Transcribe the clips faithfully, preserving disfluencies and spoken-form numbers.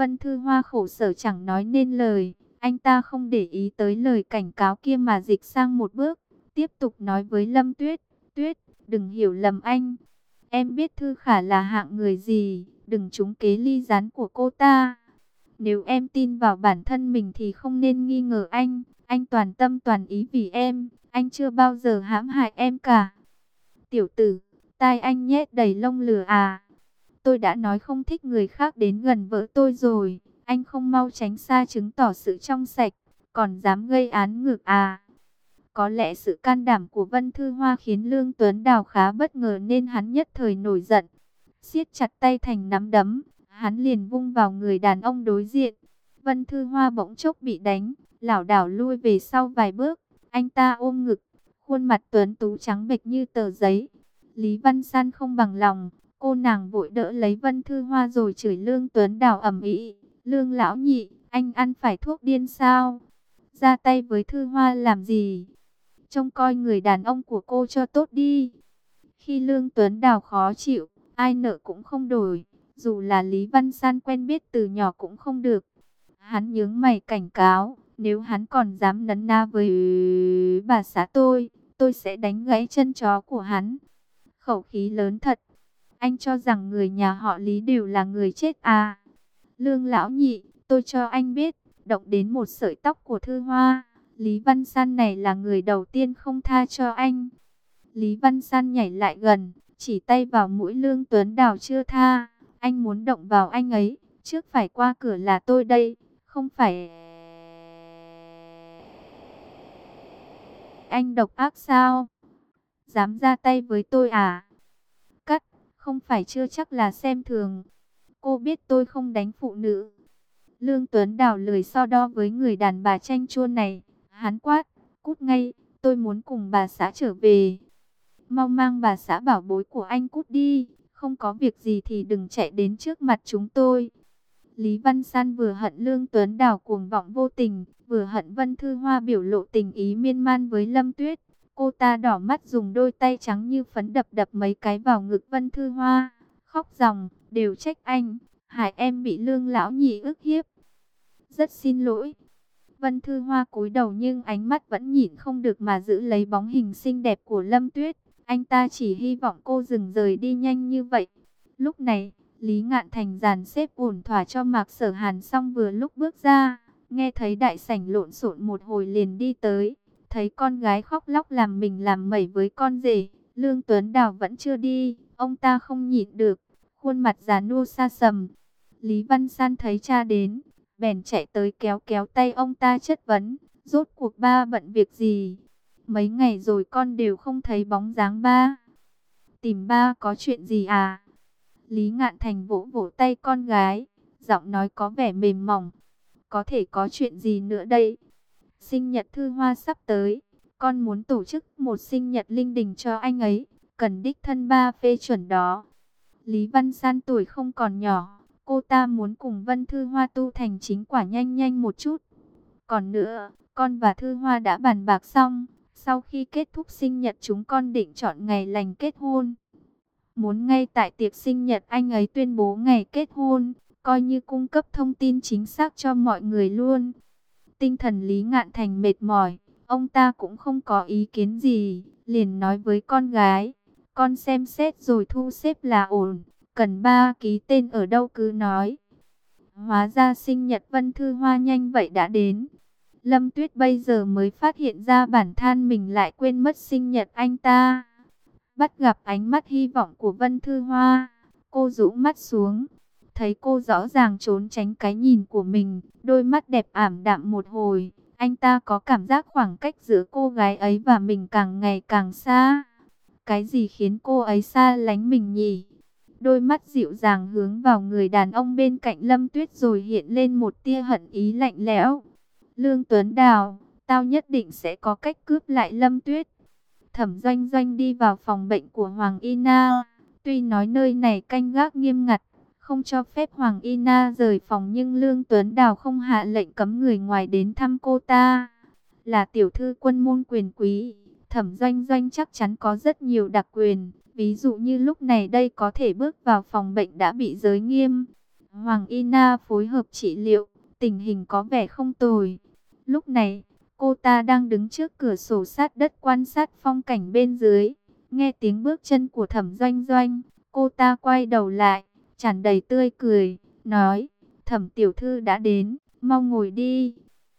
Vân Thư Hoa khổ sở chẳng nói nên lời. Anh ta không để ý tới lời cảnh cáo kia mà dịch sang một bước, tiếp tục nói với Lâm Tuyết, Tuyết, đừng hiểu lầm anh. Em biết Thư Khả là hạng người gì, đừng trúng kế ly gián của cô ta. Nếu em tin vào bản thân mình thì không nên nghi ngờ anh. Anh toàn tâm toàn ý vì em, anh chưa bao giờ hãm hại em cả. Tiểu tử, tai anh nhét đầy lông lửa à? Tôi đã nói không thích người khác đến gần vợ tôi rồi. Anh không mau tránh xa chứng tỏ sự trong sạch, còn dám gây án ngược à? Có lẽ sự can đảm của Vân Thư Hoa khiến Lương Tuấn Đào khá bất ngờ nên hắn nhất thời nổi giận. Siết chặt tay thành nắm đấm, hắn liền vung vào người đàn ông đối diện. Vân Thư Hoa bỗng chốc bị đánh, lảo đảo lui về sau vài bước. Anh ta ôm ngực, khuôn mặt tuấn tú trắng bệch như tờ giấy. Lý Văn San không bằng lòng, cô nàng vội đỡ lấy Vân Thư Hoa rồi chửi Lương Tuấn Đào ầm ĩ. Lương lão nhị, anh ăn phải thuốc điên sao? Ra tay với Thư Hoa làm gì? Trông coi người đàn ông của cô cho tốt đi. Khi Lương Tuấn Đào khó chịu, ai nợ cũng không đổi. Dù là Lý Văn San quen biết từ nhỏ cũng không được. Hắn nhướng mày cảnh cáo, nếu hắn còn dám nấn ná với bà xã tôi, tôi sẽ đánh gãy chân chó của hắn. Khẩu khí lớn thật. Anh cho rằng người nhà họ Lý đều là người chết à? Lương lão nhị, tôi cho anh biết, động đến một sợi tóc của Thư Hoa, Lý Văn San này là người đầu tiên không tha cho anh. Lý Văn San nhảy lại gần, chỉ tay vào mũi Lương Tuấn Đào chưa tha. Anh muốn động vào anh ấy, trước phải qua cửa là tôi đây, không phải... Anh độc ác sao? Dám ra tay với tôi à? Cắt, không phải chưa chắc là xem thường. Cô biết tôi không đánh phụ nữ. Lương Tuấn Đào lười so đo với người đàn bà chanh chuôn này. Hắn quát, cút ngay, tôi muốn cùng bà xã trở về. Mau mang bà xã bảo bối của anh cút đi, không có việc gì thì đừng chạy đến trước mặt chúng tôi. Lý Văn San vừa hận Lương Tuấn Đào cuồng vọng vô tình, vừa hận Vân Thư Hoa biểu lộ tình ý miên man với Lâm Tuyết. Cô ta đỏ mắt dùng đôi tay trắng như phấn đập đập mấy cái vào ngực Vân Thư Hoa, khóc ròng, đều trách anh, hại em bị Lương lão nhị ức hiếp. Rất xin lỗi. Vân Thư Hoa cúi đầu nhưng ánh mắt vẫn nhịn không được mà giữ lấy bóng hình xinh đẹp của Lâm Tuyết. Anh ta chỉ hy vọng cô dừng rời đi nhanh như vậy. Lúc này, Lý Ngạn Thành dàn xếp ổn thỏa cho Mạc Sở Hàn xong vừa lúc bước ra, nghe thấy đại sảnh lộn xộn một hồi liền đi tới, thấy con gái khóc lóc làm mình làm mẩy với con rể. Lương Tuấn Đào vẫn chưa đi, ông ta không nhịn được, khuôn mặt già nua xa sầm. Lý Văn San thấy cha đến, bèn chạy tới kéo kéo tay ông ta chất vấn, rốt cuộc ba bận việc gì? Mấy ngày rồi con đều không thấy bóng dáng ba. Tìm ba có chuyện gì à? Lý Ngạn Thành vỗ vỗ tay con gái, giọng nói có vẻ mềm mỏng. Có thể có chuyện gì nữa đây? Sinh nhật Thư Hoa sắp tới, con muốn tổ chức một sinh nhật linh đình cho anh ấy, cần đích thân ba phê chuẩn đó. Lý Văn San tuổi không còn nhỏ, cô ta muốn cùng Vân Thư Hoa tu thành chính quả nhanh nhanh một chút. Còn nữa, con và Thư Hoa đã bàn bạc xong, sau khi kết thúc sinh nhật chúng con định chọn ngày lành kết hôn. Muốn ngay tại tiệc sinh nhật anh ấy tuyên bố ngày kết hôn, coi như cung cấp thông tin chính xác cho mọi người luôn. Tinh thần Lý Ngạn Thành mệt mỏi, ông ta cũng không có ý kiến gì, liền nói với con gái, con xem xét rồi thu xếp là ổn, cần ba ký tên ở đâu cứ nói. Hóa ra sinh nhật Vân Thư Hoa nhanh vậy đã đến. Lâm Tuyết bây giờ mới phát hiện ra bản thân mình lại quên mất sinh nhật anh ta. Bắt gặp ánh mắt hy vọng của Vân Thư Hoa, cô rũ mắt xuống. Thấy cô rõ ràng trốn tránh cái nhìn của mình, đôi mắt đẹp ảm đạm một hồi. Anh ta có cảm giác khoảng cách giữa cô gái ấy và mình càng ngày càng xa. Cái gì khiến cô ấy xa lánh mình nhỉ? Đôi mắt dịu dàng hướng vào người đàn ông bên cạnh Lâm Tuyết rồi hiện lên một tia hận ý lạnh lẽo. Lương Tuấn Đào, tao nhất định sẽ có cách cướp lại Lâm Tuyết. Thẩm Doanh Doanh đi vào phòng bệnh của Hoàng Y Na. Tuy nói nơi này canh gác nghiêm ngặt, không cho phép Hoàng Y Na rời phòng, nhưng Lương Tuấn Đào không hạ lệnh cấm người ngoài đến thăm cô ta. Là tiểu thư quân môn quyền quý, Thẩm Doanh Doanh chắc chắn có rất nhiều đặc quyền. Ví dụ như lúc này đây có thể bước vào phòng bệnh đã bị giới nghiêm. Hoàng Y Na phối hợp trị liệu, tình hình có vẻ không tồi. Lúc này, cô ta đang đứng trước cửa sổ sát đất quan sát phong cảnh bên dưới. Nghe tiếng bước chân của Thẩm Doanh Doanh, cô ta quay đầu lại, tràn đầy tươi cười, nói, Thẩm tiểu thư đã đến, mau ngồi đi.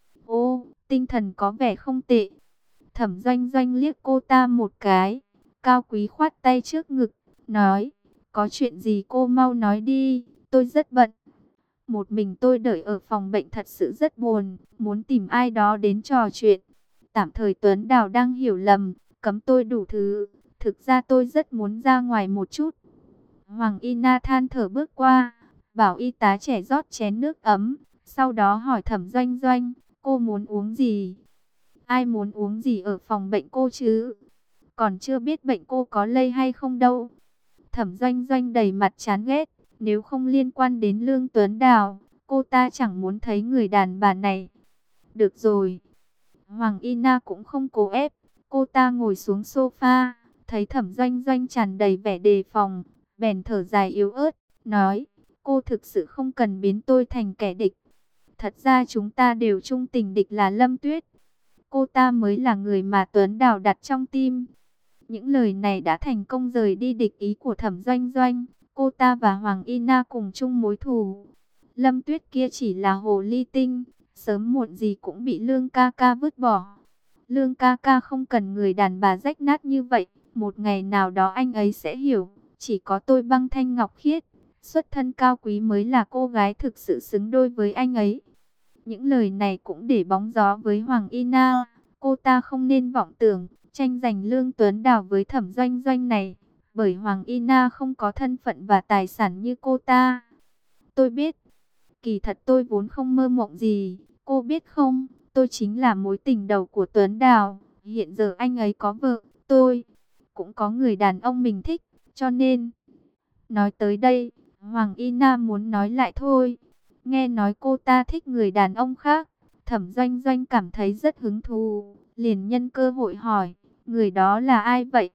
Ô, tinh thần có vẻ không tệ. Thẩm Doanh Doanh liếc cô ta một cái, cao quý khoát tay trước ngực, nói, có chuyện gì cô mau nói đi, tôi rất bận. Một mình tôi đợi ở phòng bệnh thật sự rất buồn, muốn tìm ai đó đến trò chuyện. Tạm thời Tuấn Đào đang hiểu lầm, cấm tôi đủ thứ, thực ra tôi rất muốn ra ngoài một chút. Hoàng Y Na than thở bước qua, bảo y tá trẻ rót chén nước ấm, sau đó hỏi Thẩm Doanh Doanh, cô muốn uống gì? Ai muốn uống gì ở phòng bệnh cô chứ? Còn chưa biết bệnh cô có lây hay không đâu. Thẩm Doanh Doanh đầy mặt chán ghét, nếu không liên quan đến Lương Tuấn Đào, cô ta chẳng muốn thấy người đàn bà này. Được rồi. Hoàng Y Na cũng không cố ép, cô ta ngồi xuống sofa, thấy Thẩm Doanh Doanh tràn đầy vẻ đề phòng, bèn thở dài yếu ớt, nói, cô thực sự không cần biến tôi thành kẻ địch. Thật ra chúng ta đều chung tình địch là Lâm Tuyết. Cô ta mới là người mà Tuấn Đào đặt trong tim. Những lời này đã thành công rời đi địch ý của Thẩm Doanh Doanh. Cô ta và Hoàng Y Na cùng chung mối thù. Lâm Tuyết kia chỉ là hồ ly tinh, sớm muộn gì cũng bị Lương ca ca vứt bỏ. Lương ca ca không cần người đàn bà rách nát như vậy. Một ngày nào đó anh ấy sẽ hiểu. Chỉ có tôi Băng Thanh Ngọc Khiết, xuất thân cao quý mới là cô gái thực sự xứng đôi với anh ấy. Những lời này cũng để bóng gió với Hoàng Y Na. Cô ta không nên vọng tưởng tranh giành Lương Tuấn Đào với Thẩm Doanh Doanh này, bởi Hoàng Y Na không có thân phận và tài sản như cô ta. Tôi biết, kỳ thật tôi vốn không mơ mộng gì, cô biết không, tôi chính là mối tình đầu của Tuấn Đào. Hiện giờ anh ấy có vợ, tôi cũng có người đàn ông mình thích, cho nên... Nói tới đây, Hoàng Y Na muốn nói lại thôi. Nghe nói cô ta thích người đàn ông khác, Thẩm Doanh Doanh cảm thấy rất hứng thú, liền nhân cơ hội hỏi, người đó là ai vậy?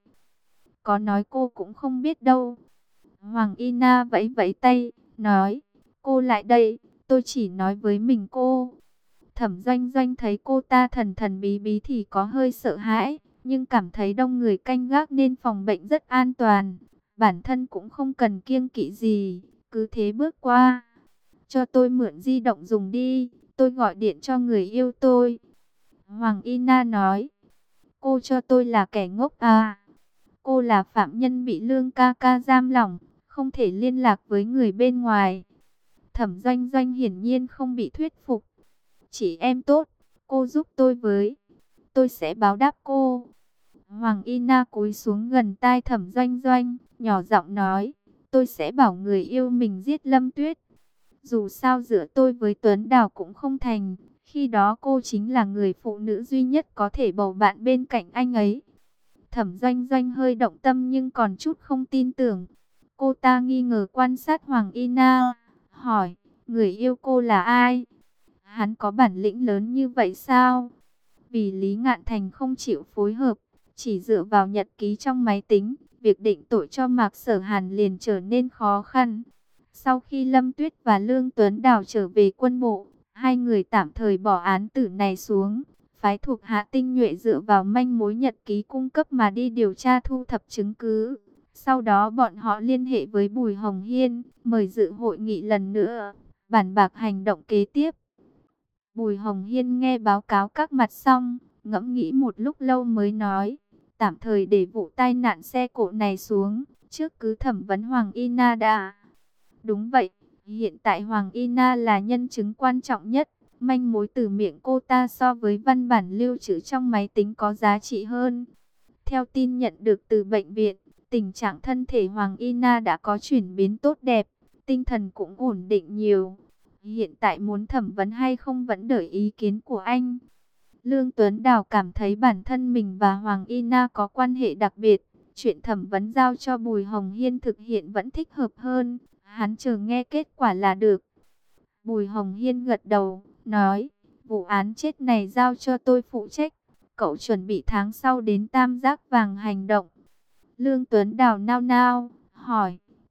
Có nói cô cũng không biết đâu. Hoàng Y Na vẫy vẫy tay, nói, cô lại đây, tôi chỉ nói với mình cô. Thẩm Doanh Doanh thấy cô ta thần thần bí bí thì có hơi sợ hãi, nhưng cảm thấy đông người canh gác nên phòng bệnh rất an toàn. Bản thân cũng không cần kiêng kỵ gì, cứ thế bước qua. Cho tôi mượn di động dùng đi, tôi gọi điện cho người yêu tôi. Hoàng Y Na nói, cô cho tôi là kẻ ngốc à? Cô là phạm nhân bị Lương ca ca giam lỏng, không thể liên lạc với người bên ngoài. Thẩm Doanh Doanh hiển nhiên không bị thuyết phục. Chị em tốt, cô giúp tôi với, tôi sẽ báo đáp cô. Hoàng Y Na cúi xuống gần tai Thẩm Doanh Doanh, nhỏ giọng nói, tôi sẽ bảo người yêu mình giết Lâm Tuyết. Dù sao giữa tôi với Tuấn Đào cũng không thành, khi đó cô chính là người phụ nữ duy nhất có thể bầu bạn bên cạnh anh ấy. Thẩm Doanh Doanh hơi động tâm nhưng còn chút không tin tưởng. Cô ta nghi ngờ quan sát Hoàng Y Na, hỏi, người yêu cô là ai? Hắn có bản lĩnh lớn như vậy sao? Vì Lý Ngạn Thành không chịu phối hợp, chỉ dựa vào nhật ký trong máy tính, việc định tội cho Mạc Sở Hàn liền trở nên khó khăn. Sau khi Lâm Tuyết và Lương Tuấn Đào trở về quân bộ, hai người tạm thời bỏ án tử này xuống, phái thuộc hạ tinh nhuệ dựa vào manh mối nhật ký cung cấp mà đi điều tra thu thập chứng cứ. Sau đó bọn họ liên hệ với Bùi Hồng Hiên, mời dự hội nghị lần nữa, bàn bạc hành động kế tiếp. Bùi Hồng Hiên nghe báo cáo các mặt xong, ngẫm nghĩ một lúc lâu mới nói, tạm thời để vụ tai nạn xe cộ này xuống, trước cứ thẩm vấn Hoàng Y Na đã. Đúng vậy, hiện tại Hoàng Y Na là nhân chứng quan trọng nhất, manh mối từ miệng cô ta so với văn bản lưu trữ trong máy tính có giá trị hơn. Theo tin nhận được từ bệnh viện, tình trạng thân thể Hoàng Y Na đã có chuyển biến tốt đẹp, tinh thần cũng ổn định nhiều. Hiện tại muốn thẩm vấn hay không vẫn đợi ý kiến của anh. Lương Tuấn Đào cảm thấy bản thân mình và Hoàng Y Na có quan hệ đặc biệt. Chuyện thẩm vấn giao cho Bùi Hồng Hiên thực hiện vẫn thích hợp hơn. Hắn chờ nghe kết quả là được. Bùi Hồng Hiên gật đầu, nói, vụ án chết này giao cho tôi phụ trách. Cậu chuẩn bị tháng sau đến Tam Giác Vàng hành động. Lương Tuấn Đào nao nao, hỏi,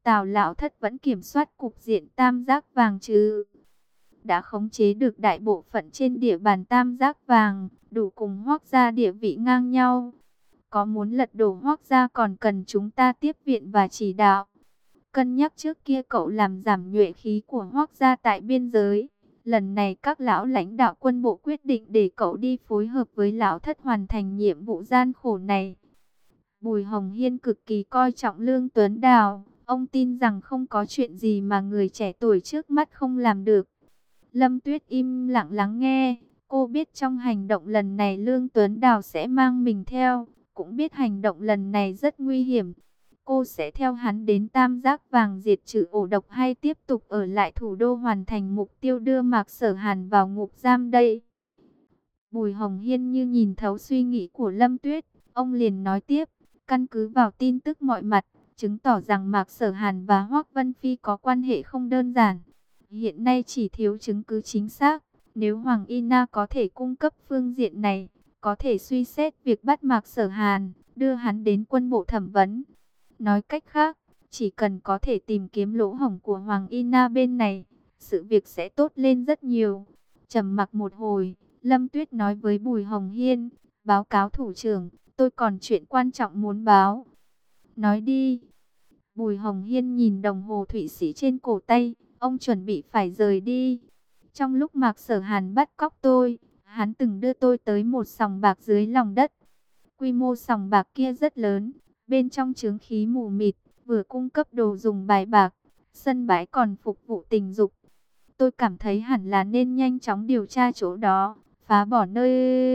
Tào lão thất vẫn kiểm soát cục diện tam giác vàng chứ? Đã khống chế được đại bộ phận trên địa bàn tam giác vàng, đủ cùng Hoắc gia địa vị ngang nhau. Có muốn lật đổ Hoắc gia còn cần chúng ta tiếp viện và chỉ đạo. Cân nhắc trước kia cậu làm giảm nhuệ khí của Hoắc gia tại biên giới. Lần này các lão lãnh đạo quân bộ quyết định để cậu đi phối hợp với lão thất hoàn thành nhiệm vụ gian khổ này. Bùi Hồng Hiên cực kỳ coi trọng Lương Tuấn Đào. Ông tin rằng không có chuyện gì mà người trẻ tuổi trước mắt không làm được. Lâm Tuyết im lặng lắng nghe. Cô biết trong hành động lần này Lương Tuấn Đào sẽ mang mình theo. Cũng biết hành động lần này rất nguy hiểm. Cô sẽ theo hắn đến tam giác vàng diệt trừ ổ độc hay tiếp tục ở lại thủ đô hoàn thành mục tiêu đưa Mạc Sở Hàn vào ngục giam đây? Bùi Hồng Hiên như nhìn thấu suy nghĩ của Lâm Tuyết. Ông liền nói tiếp, căn cứ vào tin tức mọi mặt, chứng tỏ rằng Mạc Sở Hàn và Hoắc Vân Phi có quan hệ không đơn giản. Hiện nay chỉ thiếu chứng cứ chính xác. Nếu Hoàng Y Na có thể cung cấp phương diện này, có thể suy xét việc bắt Mạc Sở Hàn, đưa hắn đến quân bộ thẩm vấn. Nói cách khác, chỉ cần có thể tìm kiếm lỗ hổng của Hoàng Y Na bên này, sự việc sẽ tốt lên rất nhiều. Trầm mặc một hồi, Lâm Tuyết nói với Bùi Hồng Hiên, báo cáo thủ trưởng, tôi còn chuyện quan trọng muốn báo. Nói đi. Bùi Hồng Hiên nhìn đồng hồ Thụy Sĩ trên cổ tay, ông chuẩn bị phải rời đi. Trong lúc Mạc Sở Hàn bắt cóc tôi, hắn từng đưa tôi tới một sòng bạc dưới lòng đất. Quy mô sòng bạc kia rất lớn, bên trong chướng khí mù mịt, vừa cung cấp đồ dùng bài bạc, sân bãi còn phục vụ tình dục. Tôi cảm thấy hẳn là nên nhanh chóng điều tra chỗ đó, phá bỏ nơi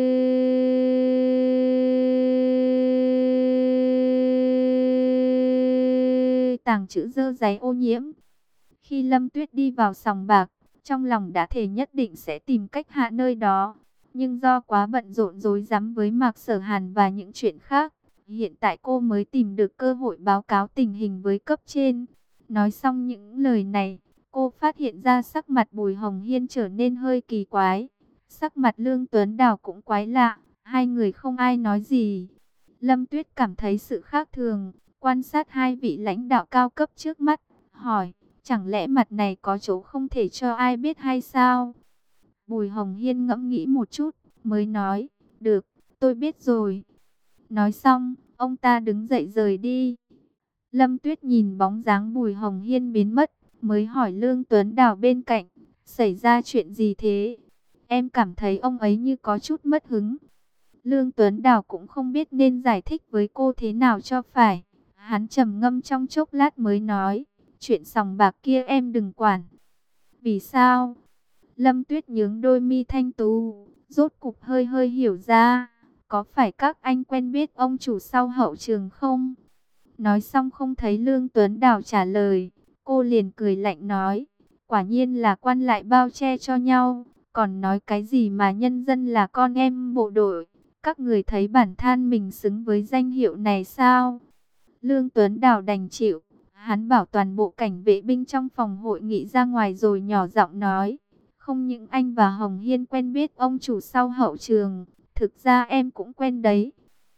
tàng trữ dơ dáy ô nhiễm. Khi Lâm Tuyết đi vào sòng bạc, trong lòng đã thề nhất định sẽ tìm cách hạ nơi đó. Nhưng do quá bận rộn rối rắm với Mạc Sở Hàn và những chuyện khác, hiện tại cô mới tìm được cơ hội báo cáo tình hình với cấp trên. Nói xong những lời này, cô phát hiện ra sắc mặt Bùi Hồng Hiên trở nên hơi kỳ quái. Sắc mặt Lương Tuấn Đào cũng quái lạ, hai người không ai nói gì. Lâm Tuyết cảm thấy sự khác thường, quan sát hai vị lãnh đạo cao cấp trước mắt, hỏi, chẳng lẽ mặt này có chỗ không thể cho ai biết hay sao? Bùi Hồng Hiên ngẫm nghĩ một chút, mới nói, được, tôi biết rồi. Nói xong, ông ta đứng dậy rời đi. Lâm Tuyết nhìn bóng dáng Bùi Hồng Hiên biến mất, mới hỏi Lương Tuấn Đào bên cạnh, xảy ra chuyện gì thế? Em cảm thấy ông ấy như có chút mất hứng. Lương Tuấn Đào cũng không biết nên giải thích với cô thế nào cho phải. Hắn trầm ngâm trong chốc lát mới nói, chuyện sòng bạc kia em đừng quản. Vì sao? Lâm Tuyết nhướng đôi mi thanh tú, rốt cục hơi hơi hiểu ra. Có phải các anh quen biết ông chủ sau hậu trường không? Nói xong không thấy Lương Tuấn Đào trả lời, cô liền cười lạnh nói, quả nhiên là quan lại bao che cho nhau. Còn nói cái gì mà nhân dân là con em bộ đội? Các người thấy bản thân mình xứng với danh hiệu này sao? Lương Tuấn Đào đành chịu. Hắn bảo toàn bộ cảnh vệ binh trong phòng hội nghị ra ngoài rồi nhỏ giọng nói, không những anh và Hồng Hiên quen biết ông chủ sau hậu trường, thực ra em cũng quen đấy.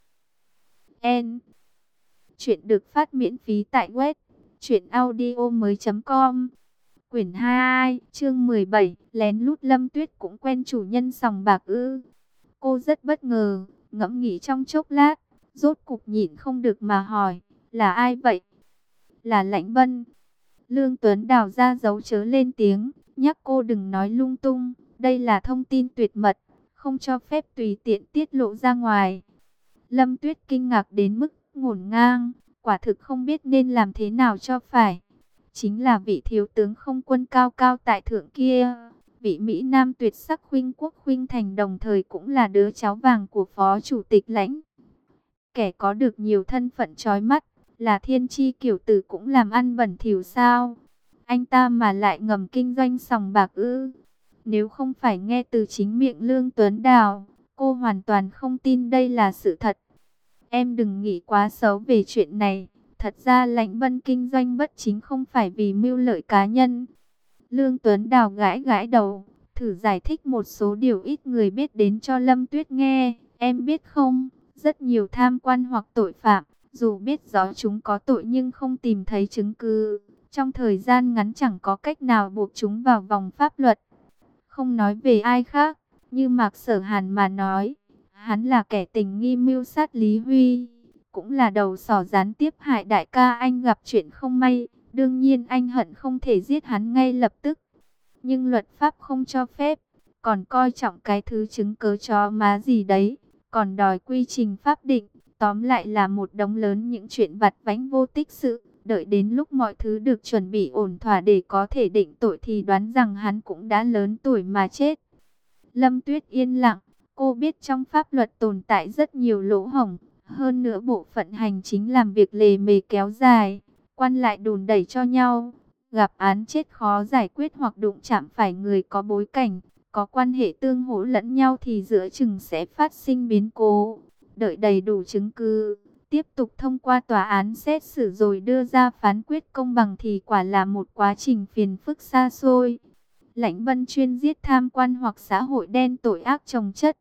En. Chuyện được phát miễn phí tại web truyện audio mới chấm com. Quyển hai, chương mười bảy, lén lút Lâm Tuyết cũng quen chủ nhân sòng bạc ư? Cô rất bất ngờ, ngẫm nghĩ trong chốc lát, rốt cục nhịn không được mà hỏi, là ai vậy? Là Lãnh Vân. Lương Tuấn Đào ra dấu chớ lên tiếng, nhắc cô đừng nói lung tung, đây là thông tin tuyệt mật, không cho phép tùy tiện tiết lộ ra ngoài. Lâm Tuyết kinh ngạc đến mức ngổn ngang, quả thực không biết nên làm thế nào cho phải. Chính là vị thiếu tướng không quân cao cao tại thượng kia, vị Mỹ Nam tuyệt sắc Khuynh Quốc Khuynh Thành, đồng thời cũng là đứa cháu vàng của Phó Chủ tịch Lãnh. Kẻ có được nhiều thân phận chói mắt, là thiên chi kiểu tử cũng làm ăn bẩn thỉu sao? Anh ta mà lại ngầm kinh doanh sòng bạc ư? Nếu không phải nghe từ chính miệng Lương Tuấn Đào, cô hoàn toàn không tin đây là sự thật. Em đừng nghĩ quá xấu về chuyện này. Thật ra Lãnh Vân kinh doanh bất chính không phải vì mưu lợi cá nhân. Lương Tuấn Đào gãi gãi đầu, thử giải thích một số điều ít người biết đến cho Lâm Tuyết nghe. Em biết không, rất nhiều tham quan hoặc tội phạm, Dù biết rõ chúng có tội nhưng không tìm thấy chứng cứ. Trong thời gian ngắn chẳng có cách nào buộc chúng vào vòng pháp luật. Không nói về ai khác, như Mạc Sở Hàn mà nói, hắn là kẻ tình nghi mưu sát Lý Huy, cũng là đầu sỏ gián tiếp hại đại ca anh gặp chuyện không may. Đương nhiên anh hận không thể giết hắn ngay lập tức, nhưng luật pháp không cho phép, còn coi trọng cái thứ chứng cớ chó má gì đấy, còn đòi quy trình pháp định. Tóm lại là một đống lớn những chuyện vặt vãnh vô tích sự. Đợi đến lúc mọi thứ được chuẩn bị ổn thỏa để có thể định tội thì đoán rằng hắn cũng đã lớn tuổi mà chết. Lâm Tuyết yên lặng, cô biết trong pháp luật tồn tại rất nhiều lỗ hổng. Hơn nữa bộ phận hành chính làm việc lề mề kéo dài, quan lại đùn đẩy cho nhau. Gặp án chết khó giải quyết hoặc đụng chạm phải người có bối cảnh, có quan hệ tương hỗ lẫn nhau thì giữa chừng sẽ phát sinh biến cố. Đợi đầy đủ chứng cứ, tiếp tục thông qua tòa án xét xử rồi đưa ra phán quyết công bằng thì quả là một quá trình phiền phức xa xôi. Lãnh Vân chuyên giết tham quan hoặc xã hội đen tội ác chồng chất.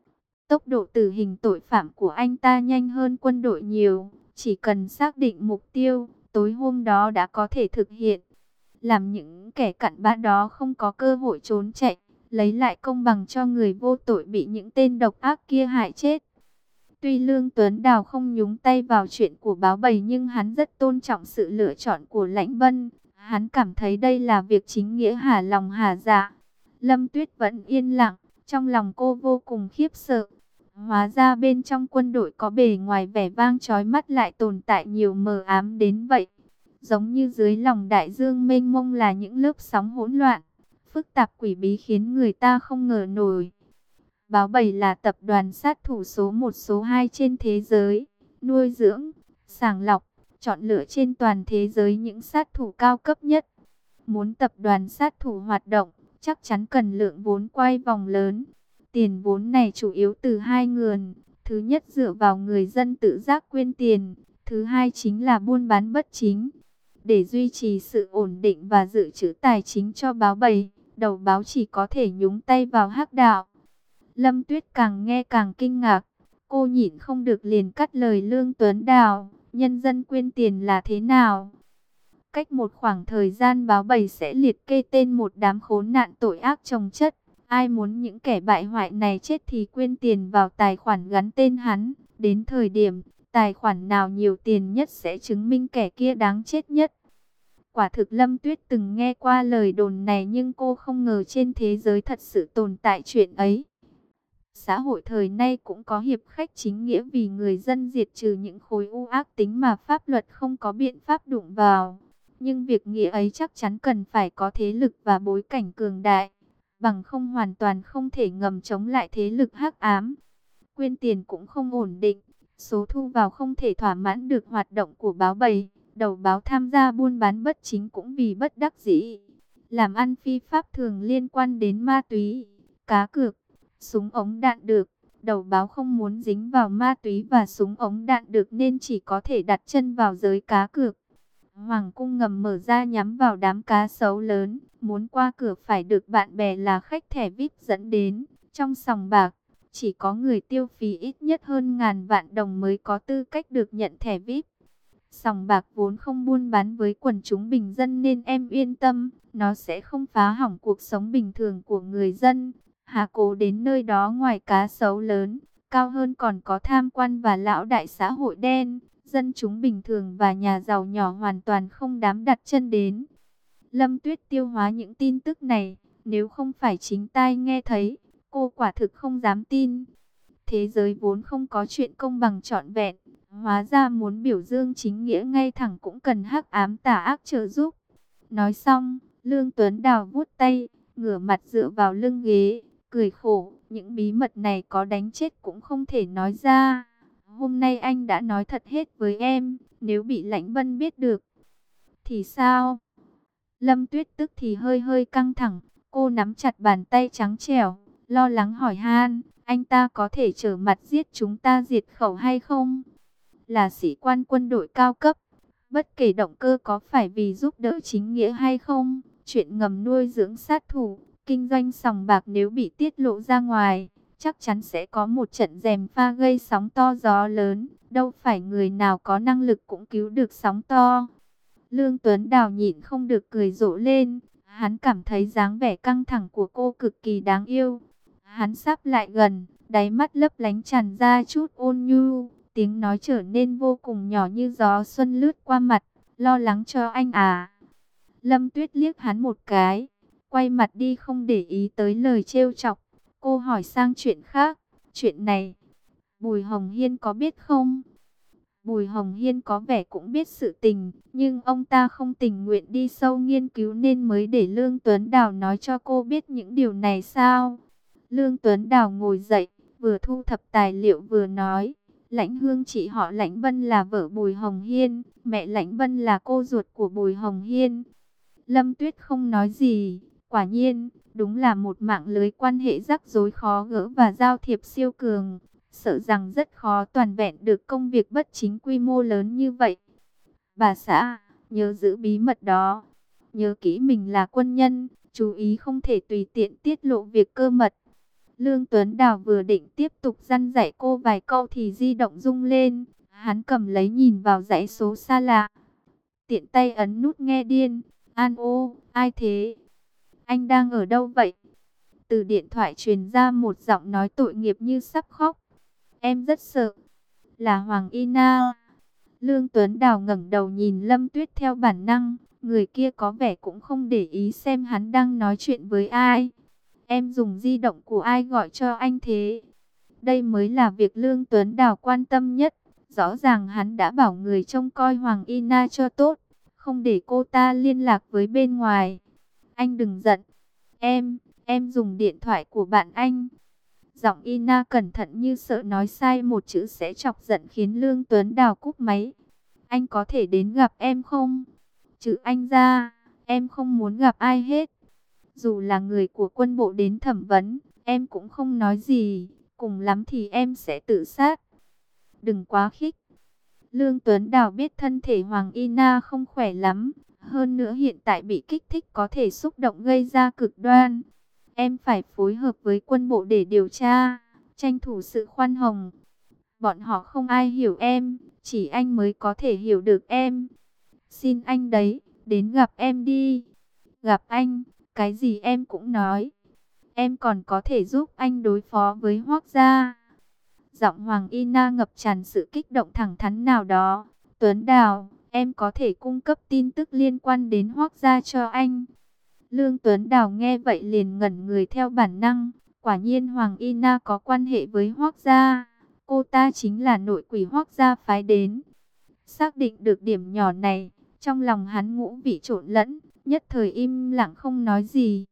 Tốc độ tử hình tội phạm của anh ta nhanh hơn quân đội nhiều, chỉ cần xác định mục tiêu, tối hôm đó đã có thể thực hiện. Làm những kẻ cặn bã đó không có cơ hội trốn chạy, lấy lại công bằng cho người vô tội bị những tên độc ác kia hại chết. Tuy Lương Tuấn Đào không nhúng tay vào chuyện của báo bầy nhưng hắn rất tôn trọng sự lựa chọn của Lãnh Vân. Hắn cảm thấy đây là việc chính nghĩa hà lòng hà dạ. Lâm Tuyết vẫn yên lặng, trong lòng cô vô cùng khiếp sợ. Hóa ra bên trong quân đội có bề ngoài vẻ vang chói mắt lại tồn tại nhiều mờ ám đến vậy. Giống như dưới lòng đại dương mênh mông là những lớp sóng hỗn loạn, phức tạp quỷ bí khiến người ta không ngờ nổi. Báo bầy là tập đoàn sát thủ số một số hai trên thế giới, nuôi dưỡng, sàng lọc, chọn lựa trên toàn thế giới những sát thủ cao cấp nhất. Muốn tập đoàn sát thủ hoạt động, chắc chắn cần lượng vốn quay vòng lớn. Tiền vốn này chủ yếu từ hai nguồn. Thứ nhất dựa vào người dân tự giác quyên tiền. Thứ hai chính là buôn bán bất chính. Để duy trì sự ổn định và dự trữ tài chính cho báo bầy, đầu báo chỉ có thể nhúng tay vào hắc đạo. Lâm Tuyết càng nghe càng kinh ngạc. Cô nhịn không được liền cắt lời Lương Tuấn Đào. Nhân dân quyên tiền là thế nào? Cách một khoảng thời gian báo bầy sẽ liệt kê tên một đám khốn nạn tội ác chồng chất. Ai muốn những kẻ bại hoại này chết thì quyên tiền vào tài khoản gắn tên hắn. Đến thời điểm, tài khoản nào nhiều tiền nhất sẽ chứng minh kẻ kia đáng chết nhất. Quả thực Lâm Tuyết từng nghe qua lời đồn này nhưng cô không ngờ trên thế giới thật sự tồn tại chuyện ấy. Xã hội thời nay cũng có hiệp khách chính nghĩa vì người dân diệt trừ những khối u ác tính mà pháp luật không có biện pháp đụng vào. Nhưng việc nghĩa ấy chắc chắn cần phải có thế lực và bối cảnh cường đại, bằng không hoàn toàn không thể ngầm chống lại thế lực hắc ám. Quyên tiền cũng không ổn định, số thu vào không thể thỏa mãn được hoạt động của báo bầy. Đầu báo tham gia buôn bán bất chính cũng vì bất đắc dĩ. Làm ăn phi pháp thường liên quan đến ma túy, cá cược, súng ống đạn được. Đầu báo không muốn dính vào ma túy và súng ống đạn được nên chỉ có thể đặt chân vào giới cá cược. Hoàng cung ngầm mở ra nhắm vào đám cá sấu lớn. Muốn qua cửa phải được bạn bè là khách thẻ vi ai pi dẫn đến. Trong sòng bạc, chỉ có người tiêu phí ít nhất hơn ngàn vạn đồng mới có tư cách được nhận thẻ vi ai pi. Sòng bạc vốn không buôn bán với quần chúng bình dân nên em yên tâm, nó sẽ không phá hỏng cuộc sống bình thường của người dân. Hà cố đến nơi đó ngoài cá sấu lớn, cao hơn còn có tham quan và lão đại xã hội đen. Dân chúng bình thường và nhà giàu nhỏ hoàn toàn không dám đặt chân đến. Lâm Tuyết tiêu hóa những tin tức này, nếu không phải chính tai nghe thấy, cô quả thực không dám tin. Thế giới vốn không có chuyện công bằng trọn vẹn, hóa ra muốn biểu dương chính nghĩa ngay thẳng cũng cần hắc ám tà ác trợ giúp. Nói xong, Lương Tuấn Đào vuốt tay, ngửa mặt dựa vào lưng ghế, cười khổ, những bí mật này có đánh chết cũng không thể nói ra. Hôm nay anh đã nói thật hết với em, nếu bị Lãnh Vân biết được thì sao? Lâm Tuyết tức thì hơi hơi căng thẳng, cô nắm chặt bàn tay trắng trẻo, lo lắng hỏi han, anh ta có thể trở mặt giết chúng ta diệt khẩu hay không? Là sĩ quan quân đội cao cấp, bất kể động cơ có phải vì giúp đỡ chính nghĩa hay không, chuyện ngầm nuôi dưỡng sát thủ, kinh doanh sòng bạc nếu bị tiết lộ ra ngoài, chắc chắn sẽ có một trận gièm pha gây sóng to gió lớn. đâu phải người nào có năng lực cũng cứu được sóng to. Lương Tuấn Đào nhịn không được cười rộ lên, hắn cảm thấy dáng vẻ căng thẳng của cô cực kỳ đáng yêu. Hắn sắp lại gần, đáy mắt lấp lánh tràn ra chút ôn nhu, tiếng nói trở nên vô cùng nhỏ như gió xuân lướt qua mặt, lo lắng cho anh à. Lâm Tuyết liếc hắn một cái, quay mặt đi không để ý tới lời trêu chọc. Cô hỏi sang chuyện khác, chuyện này, Bùi Hồng Hiên có biết không? Bùi Hồng Hiên có vẻ cũng biết sự tình, nhưng ông ta không tình nguyện đi sâu nghiên cứu nên mới để Lương Tuấn Đào nói cho cô biết những điều này sao? Lương Tuấn Đào ngồi dậy, vừa thu thập tài liệu vừa nói, Lãnh Hương chị họ Lãnh Vân là vợ Bùi Hồng Hiên, mẹ Lãnh Vân là cô ruột của Bùi Hồng Hiên. Lâm Tuyết không nói gì, quả nhiên, đúng là một mạng lưới quan hệ rắc rối khó gỡ và giao thiệp siêu cường. Sợ rằng rất khó toàn vẹn được công việc bất chính quy mô lớn như vậy. Bà xã, nhớ giữ bí mật đó. Nhớ kỹ mình là quân nhân, chú ý không thể tùy tiện tiết lộ việc cơ mật. Lương Tuấn Đào vừa định tiếp tục dăn dạy cô vài câu thì di động rung lên. Hắn cầm lấy nhìn vào dãy số xa lạ. Tiện tay ấn nút nghe điên. An ô, ai thế? Anh đang ở đâu vậy? Từ điện thoại truyền ra một giọng nói tội nghiệp như sắp khóc. Em rất sợ. Là Hoàng Y Na. Lương Tuấn Đào ngẩng đầu nhìn Lâm Tuyết theo bản năng. Người kia có vẻ cũng không để ý xem hắn đang nói chuyện với ai. Em dùng di động của ai gọi cho anh thế? Đây mới là việc Lương Tuấn Đào quan tâm nhất. Rõ ràng hắn đã bảo người trông coi Hoàng Y Na cho tốt, không để cô ta liên lạc với bên ngoài. Anh đừng giận. Em, em dùng điện thoại của bạn anh. Giọng Ina cẩn thận như sợ nói sai một chữ sẽ chọc giận khiến Lương Tuấn Đào cúp máy. Anh có thể đến gặp em không? Trừ anh ra, em không muốn gặp ai hết. Dù là người của quân bộ đến thẩm vấn, em cũng không nói gì. Cùng lắm thì em sẽ tự sát. Đừng quá khích. Lương Tuấn Đào biết thân thể Hoàng Ina không khỏe lắm. Hơn nữa hiện tại bị kích thích có thể xúc động gây ra cực đoan. Em phải phối hợp với quân bộ để điều tra, tranh thủ sự khoan hồng. Bọn họ không ai hiểu em, chỉ anh mới có thể hiểu được em. Xin anh đấy, đến gặp em đi. Gặp anh, cái gì em cũng nói. Em còn có thể giúp anh đối phó với Hoác gia. Giọng Hoàng Ina ngập tràn sự kích động thẳng thắn nào đó. Tuấn Đào, em có thể cung cấp tin tức liên quan đến Hoác gia cho anh. Lương Tuấn Đào nghe vậy liền ngẩn người theo bản năng. Quả nhiên Hoàng Y Na có quan hệ với Hoác gia. Cô ta chính là nội quỷ Hoác gia phái đến. Xác định được điểm nhỏ này, trong lòng hắn ngũ vị trộn lẫn, nhất thời im lặng không nói gì.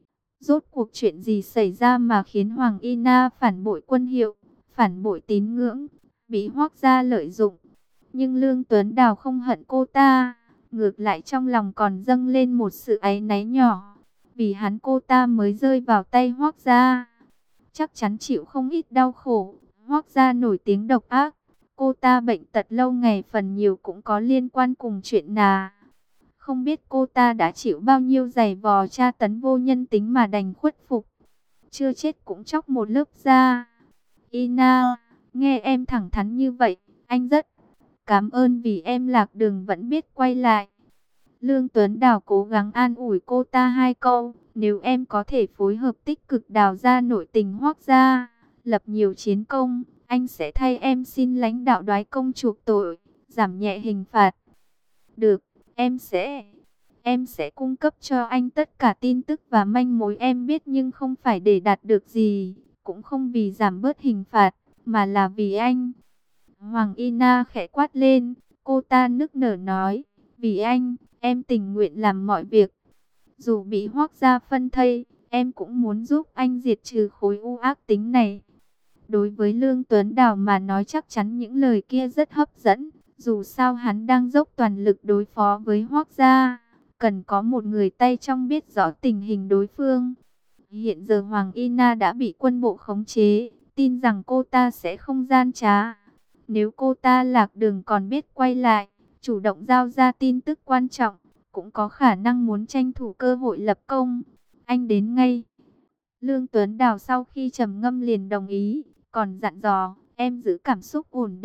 Rốt cuộc chuyện gì xảy ra mà khiến Hoàng Y Na phản bội quân hiệu, phản bội tín ngưỡng, bị Hoác gia lợi dụng. Nhưng Lương Tuấn Đào không hận cô ta. Ngược lại trong lòng còn dâng lên một sự áy náy nhỏ. Vì hắn cô ta mới rơi vào tay Hoác gia. Chắc chắn chịu không ít đau khổ. Hoác gia nổi tiếng độc ác. Cô ta bệnh tật lâu ngày phần nhiều cũng có liên quan cùng chuyện nà. Không biết cô ta đã chịu bao nhiêu giày vò tra tấn vô nhân tính mà đành khuất phục. Chưa chết cũng chóc một lớp da. Ina, nghe em thẳng thắn như vậy, anh rất cảm ơn vì em lạc đường vẫn biết quay lại. Lương Tuấn Đào cố gắng an ủi cô ta hai câu. Nếu em có thể phối hợp tích cực đào ra nội tình Hoác gia, lập nhiều chiến công, anh sẽ thay em xin lãnh đạo đoái công chuộc tội, giảm nhẹ hình phạt. Được, em sẽ... Em sẽ cung cấp cho anh tất cả tin tức và manh mối em biết nhưng không phải để đạt được gì, cũng không vì giảm bớt hình phạt, mà là vì anh. Hoàng Ina khẽ quát lên, cô ta nức nở nói, vì anh, em tình nguyện làm mọi việc. Dù bị Hoác gia phân thây, em cũng muốn giúp anh diệt trừ khối u ác tính này. Đối với Lương Tuấn Đào mà nói chắc chắn những lời kia rất hấp dẫn, dù sao hắn đang dốc toàn lực đối phó với Hoác gia. Cần có một người tay trong biết rõ tình hình đối phương. Hiện giờ Hoàng Ina đã bị quân bộ khống chế, tin rằng cô ta sẽ không gian trá. Nếu cô ta lạc đường còn biết quay lại, chủ động giao ra tin tức quan trọng, cũng có khả năng muốn tranh thủ cơ hội lập công. Anh đến ngay. Lương Tuấn Đào sau khi trầm ngâm liền đồng ý, còn dặn dò, em giữ cảm xúc ổn định,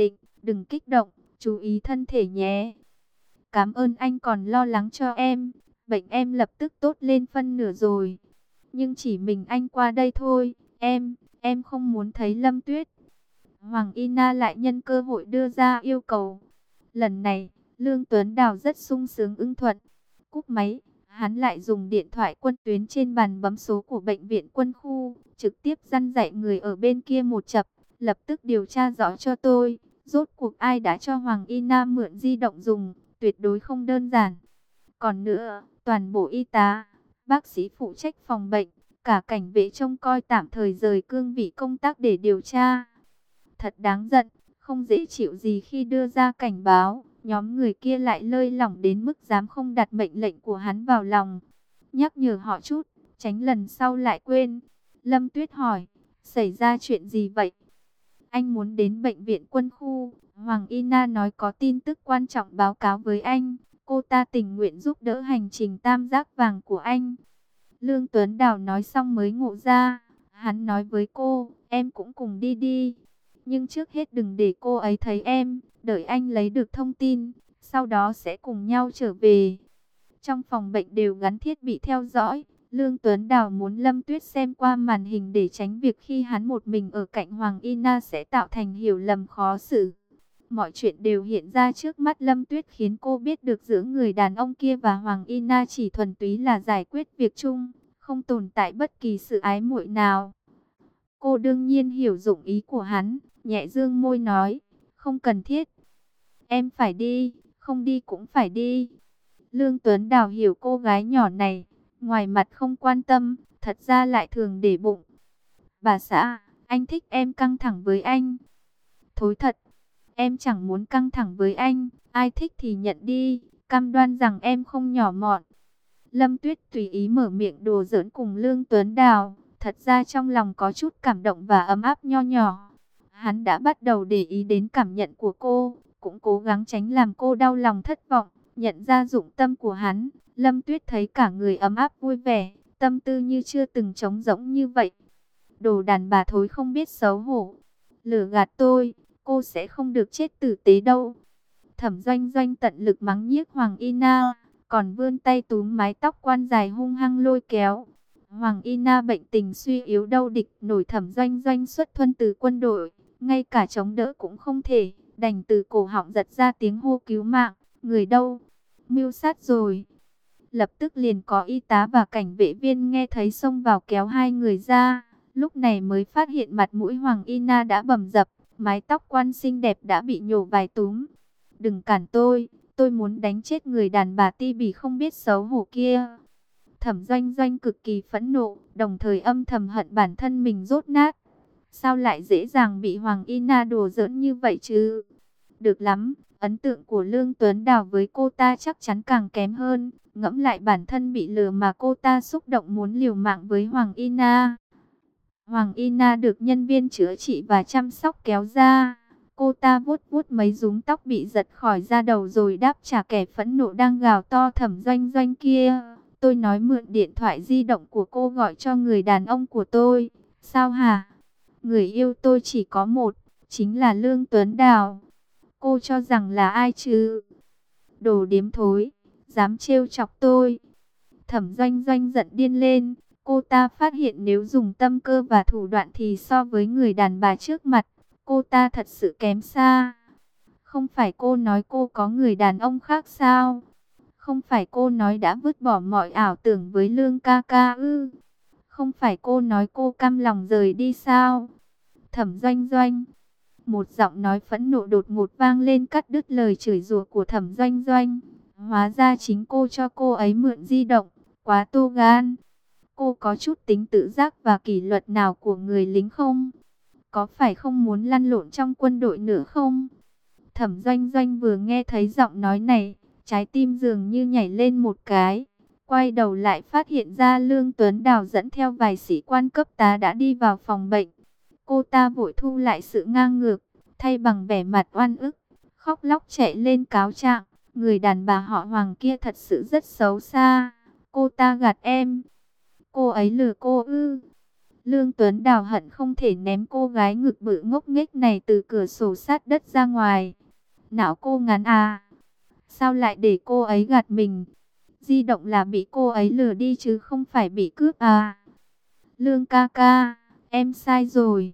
Đừng kích động, chú ý thân thể nhé. Cảm ơn anh còn lo lắng cho em. Bệnh em lập tức tốt lên phân nửa rồi. Nhưng chỉ mình anh qua đây thôi. Em, em không muốn thấy Lâm Tuyết. Hoàng Y Na lại nhân cơ hội đưa ra yêu cầu. Lần này, Lương Tuấn Đào rất sung sướng ưng thuận. Cúp máy, hắn lại dùng điện thoại quân tuyến trên bàn bấm số của bệnh viện quân khu, trực tiếp dăn dạy người ở bên kia một chập, lập tức điều tra rõ cho tôi. Rốt cuộc ai đã cho Hoàng Y Na mượn di động dùng, tuyệt đối không đơn giản. Còn nữa, toàn bộ y tá, bác sĩ phụ trách phòng bệnh, cả cảnh vệ trông coi tạm thời rời cương vị công tác để điều tra. Thật đáng giận, không dễ chịu gì khi đưa ra cảnh báo, nhóm người kia lại lơi lỏng đến mức dám không đặt mệnh lệnh của hắn vào lòng. Nhắc nhở họ chút, tránh lần sau lại quên. Lâm Tuyết hỏi, xảy ra chuyện gì vậy? Anh muốn đến bệnh viện quân khu, Hoàng Y Na nói có tin tức quan trọng báo cáo với anh. Cô ta tình nguyện giúp đỡ hành trình tam giác vàng của anh. Lương Tuấn Đào nói xong mới ngộ ra. Hắn nói với cô, em cũng cùng đi đi. Nhưng trước hết đừng để cô ấy thấy em, đợi anh lấy được thông tin, sau đó sẽ cùng nhau trở về. Trong phòng bệnh đều gắn thiết bị theo dõi. Lương Tuấn Đào muốn Lâm Tuyết xem qua màn hình để tránh việc khi hắn một mình ở cạnh Hoàng Y Na sẽ tạo thành hiểu lầm khó xử. Mọi chuyện đều hiện ra trước mắt Lâm Tuyết khiến cô biết được giữa người đàn ông kia và Hoàng Y Na chỉ thuần túy là giải quyết việc chung, không tồn tại bất kỳ sự ái muội nào. Cô đương nhiên hiểu dụng ý của hắn, nhẹ dương môi nói, không cần thiết. Em phải đi, không đi cũng phải đi. Lương Tuấn Đào hiểu cô gái nhỏ này, ngoài mặt không quan tâm, thật ra lại thường để bụng. Bà xã, anh thích em căng thẳng với anh. Thối thật, em chẳng muốn căng thẳng với anh, ai thích thì nhận đi, cam đoan rằng em không nhỏ mọn. Lâm Tuyết tùy ý mở miệng đùa giỡn cùng Lương Tuấn Đào, thật ra trong lòng có chút cảm động và ấm áp nho nhỏ. Hắn đã bắt đầu để ý đến cảm nhận của cô, cũng cố gắng tránh làm cô đau lòng thất vọng, nhận ra dụng tâm của hắn. Lâm Tuyết thấy cả người ấm áp vui vẻ, tâm tư như chưa từng trống rỗng như vậy. Đồ đàn bà thối không biết xấu hổ, lừa gạt tôi, cô sẽ không được chết tử tế đâu. Thẩm Doanh Doanh tận lực mắng nhiếc Hoàng Y Na, còn vươn tay túm mái tóc quan dài hung hăng lôi kéo. Hoàng Y Na bệnh tình suy yếu đâu địch nổi Thẩm Doanh Doanh xuất thân từ quân đội, ngay cả chống đỡ cũng không thể, đành từ cổ họng giật ra tiếng hô cứu mạng. Người đâu? Mưu sát rồi. Lập tức liền có y tá và cảnh vệ viên nghe thấy xông vào kéo hai người ra, lúc này mới phát hiện mặt mũi Hoàng Y Na đã bầm dập, mái tóc quan xinh đẹp đã bị nhổ vài túm. Đừng cản tôi, tôi muốn đánh chết người đàn bà ti bỉ không biết xấu hổ kia. Thẩm Doanh Doanh cực kỳ phẫn nộ, đồng thời âm thầm hận bản thân mình dốt nát. Sao lại dễ dàng bị Hoàng Y Na đùa giỡn như vậy chứ? Được lắm, ấn tượng của Lương Tuấn Đào với cô ta chắc chắn càng kém hơn. Ngẫm lại bản thân bị lừa mà cô ta xúc động muốn liều mạng với Hoàng Y Na. Hoàng Y Na được nhân viên chữa trị và chăm sóc kéo ra. Cô ta vuốt vuốt mấy rúm tóc bị giật khỏi da đầu rồi đáp trả kẻ phẫn nộ đang gào to Thẩm Doanh Doanh kia. Tôi nói mượn điện thoại di động của cô gọi cho người đàn ông của tôi. Sao hả? Người yêu tôi chỉ có một, chính là Lương Tuấn Đào. Cô cho rằng là ai chứ? Đồ điếm thối, dám trêu chọc tôi. Thẩm Doanh Doanh giận điên lên. Cô ta phát hiện nếu dùng tâm cơ và thủ đoạn thì so với người đàn bà trước mặt, cô ta thật sự kém xa. Không phải cô nói cô có người đàn ông khác sao? Không phải cô nói đã vứt bỏ mọi ảo tưởng với Lương ca ca ư? Không phải cô nói cô cam lòng rời đi sao? Thẩm Doanh Doanh. Một giọng nói phẫn nộ đột ngột vang lên cắt đứt lời chửi rủa của Thẩm Doanh Doanh. Hóa ra chính cô cho cô ấy mượn di động, quá to gan. Cô có chút tính tự giác và kỷ luật nào của người lính không? Có phải không muốn lăn lộn trong quân đội nữa không? Thẩm Doanh Doanh vừa nghe thấy giọng nói này, trái tim dường như nhảy lên một cái. Quay đầu lại phát hiện ra Lương Tuấn Đào dẫn theo vài sĩ quan cấp tá đã đi vào phòng bệnh. Cô ta vội thu lại sự ngang ngược, thay bằng vẻ mặt oan ức, khóc lóc chạy lên cáo trạng. Người đàn bà họ Hoàng kia thật sự rất xấu xa. Cô ta gạt em. Cô ấy lừa cô ư? Lương Tuấn Đào hận không thể ném cô gái ngực bự ngốc nghếch này từ cửa sổ sát đất ra ngoài. Não cô ngắn à? Sao lại để cô ấy gạt mình? Di động là bị cô ấy lừa đi chứ không phải bị cướp à? Lương ca ca, em sai rồi.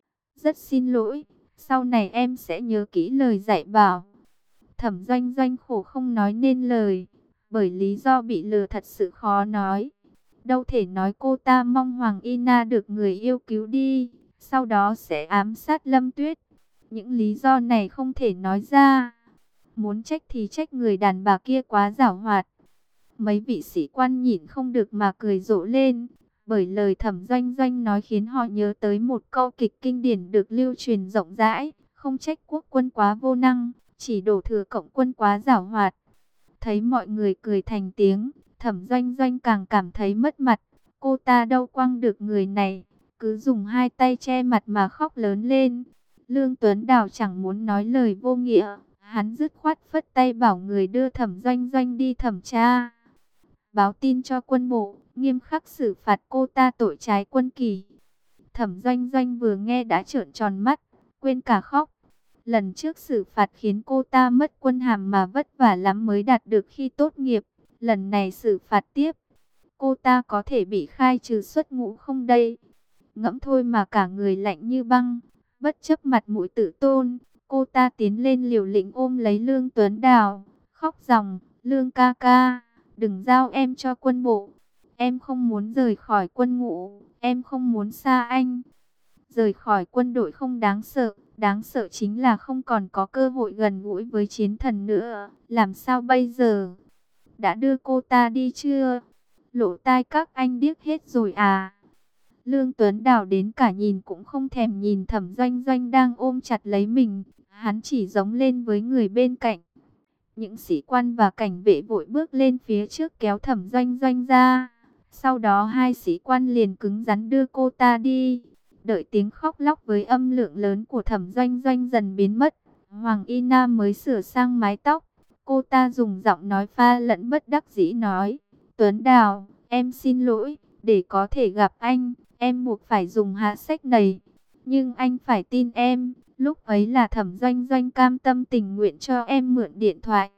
Rất xin lỗi, sau này em sẽ nhớ kỹ lời dạy bảo. Thẩm Doanh Doanh khổ không nói nên lời, bởi lý do bị lừa thật sự khó nói. Đâu thể nói cô ta mong Hoàng Y Na được người yêu cứu đi, sau đó sẽ ám sát Lâm Tuyết. Những lý do này không thể nói ra. Muốn trách thì trách người đàn bà kia quá giảo hoạt. Mấy vị sĩ quan nhịn không được mà cười rộ lên, bởi lời Thẩm Doanh Doanh nói khiến họ nhớ tới một câu kịch kinh điển được lưu truyền rộng rãi, không trách quốc quân quá vô năng, chỉ đổ thừa cộng quân quá giảo hoạt. Thấy mọi người cười thành tiếng, Thẩm Doanh Doanh càng cảm thấy mất mặt. Cô ta đâu quăng được người này, cứ dùng hai tay che mặt mà khóc lớn lên. Lương Tuấn Đào chẳng muốn nói lời vô nghĩa, hắn dứt khoát phất tay bảo người đưa Thẩm Doanh Doanh đi thẩm tra. Báo tin cho quân bộ, nghiêm khắc xử phạt cô ta tội trái quân kỷ. Thẩm Doanh Doanh vừa nghe đã trợn tròn mắt, quên cả khóc. Lần trước xử phạt khiến cô ta mất quân hàm mà vất vả lắm mới đạt được khi tốt nghiệp. Lần này xử phạt tiếp, cô ta có thể bị khai trừ xuất ngũ không đây? Ngẫm thôi mà cả người lạnh như băng. Bất chấp mặt mũi tự tôn, cô ta tiến lên liều lĩnh ôm lấy Lương Tuấn Đào, khóc ròng: Lương ca ca, đừng giao em cho quân bộ. Em không muốn rời khỏi quân ngũ, em không muốn xa anh. Rời khỏi quân đội không đáng sợ, đáng sợ chính là không còn có cơ hội gần gũi với chiến thần nữa. Làm sao bây giờ? Đã đưa cô ta đi chưa? Lỗ tai các anh điếc hết rồi à? Lương Tuấn Đào đến cả nhìn cũng không thèm nhìn Thẩm Doanh Doanh đang ôm chặt lấy mình. Hắn chỉ giống lên với người bên cạnh. Những sĩ quan và cảnh vệ vội bước lên phía trước kéo Thẩm Doanh Doanh ra. Sau đó hai sĩ quan liền cứng rắn đưa cô ta đi. Đợi tiếng khóc lóc với âm lượng lớn của Thẩm Doanh Doanh dần biến mất, Hoàng Y Na mới sửa sang mái tóc. Cô ta dùng giọng nói pha lẫn bất đắc dĩ nói: Tuấn Đào, em xin lỗi, để có thể gặp anh, em buộc phải dùng hạ sách này. Nhưng anh phải tin em, lúc ấy là Thẩm Doanh Doanh cam tâm tình nguyện cho em mượn điện thoại.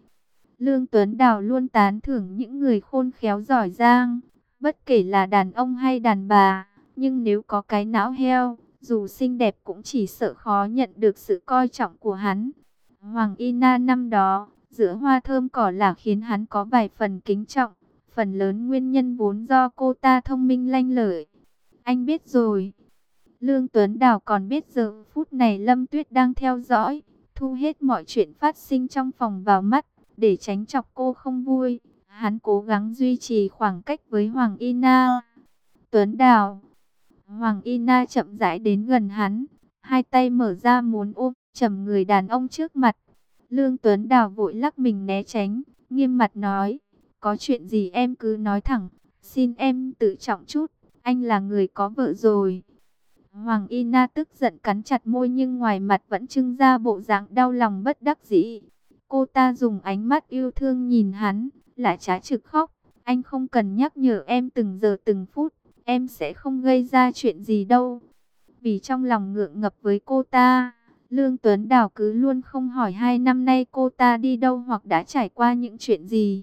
Lương Tuấn Đào luôn tán thưởng những người khôn khéo giỏi giang, bất kể là đàn ông hay đàn bà. Nhưng nếu có cái não heo, dù xinh đẹp cũng chỉ sợ khó nhận được sự coi trọng của hắn. Hoàng Y Na năm đó, giữa hoa thơm cỏ lạ khiến hắn có vài phần kính trọng. Phần lớn nguyên nhân vốn do cô ta thông minh lanh lợi. Anh biết rồi. Lương Tuấn Đào còn biết giờ phút này Lâm Tuyết đang theo dõi, thu hết mọi chuyện phát sinh trong phòng vào mắt, để tránh chọc cô không vui. Hắn cố gắng duy trì khoảng cách với Hoàng Y Na. Tuấn Đào. Hoàng Y Na chậm rãi đến gần hắn, hai tay mở ra muốn ôm chầm người đàn ông trước mặt. Lương Tuấn Đào vội lắc mình né tránh, nghiêm mặt nói: có chuyện gì em cứ nói thẳng, xin em tự trọng chút, anh là người có vợ rồi. Hoàng Y Na tức giận cắn chặt môi nhưng ngoài mặt vẫn trưng ra bộ dạng đau lòng bất đắc dĩ. Cô ta dùng ánh mắt yêu thương nhìn hắn, lại trá trực khóc: anh không cần nhắc nhở em từng giờ từng phút, em sẽ không gây ra chuyện gì đâu. Vì trong lòng ngượng ngập với cô ta, Lương Tuấn Đào cứ luôn không hỏi hai năm nay cô ta đi đâu hoặc đã trải qua những chuyện gì.